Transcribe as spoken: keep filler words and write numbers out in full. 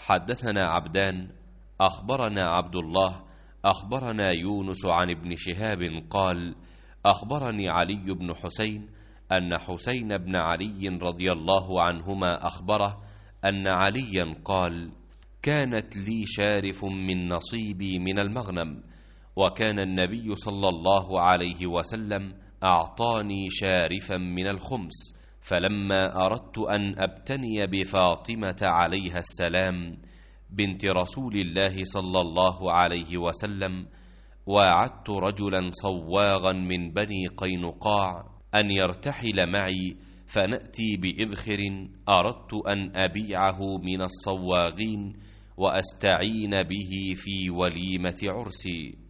حدثنا عبدان أخبرنا عبد الله أخبرنا يونس عن ابن شهاب قال أخبرني علي بن حسين أن حسين بن علي رضي الله عنهما أخبره أن عليا قال كانت لي شارف من نصيبي من المغنم، وكان النبي صلى الله عليه وسلم أعطاني شارفا من الخمس، فلما أردت أن أبتني بفاطمة عليها السلام بنت رسول الله صلى الله عليه وسلم، وعدت رجلا صواغا من بني قينقاع أن يرتحل معي فنأتي بإذخر أردت أن أبيعه من الصواغين وأستعين به في وليمة عرسي.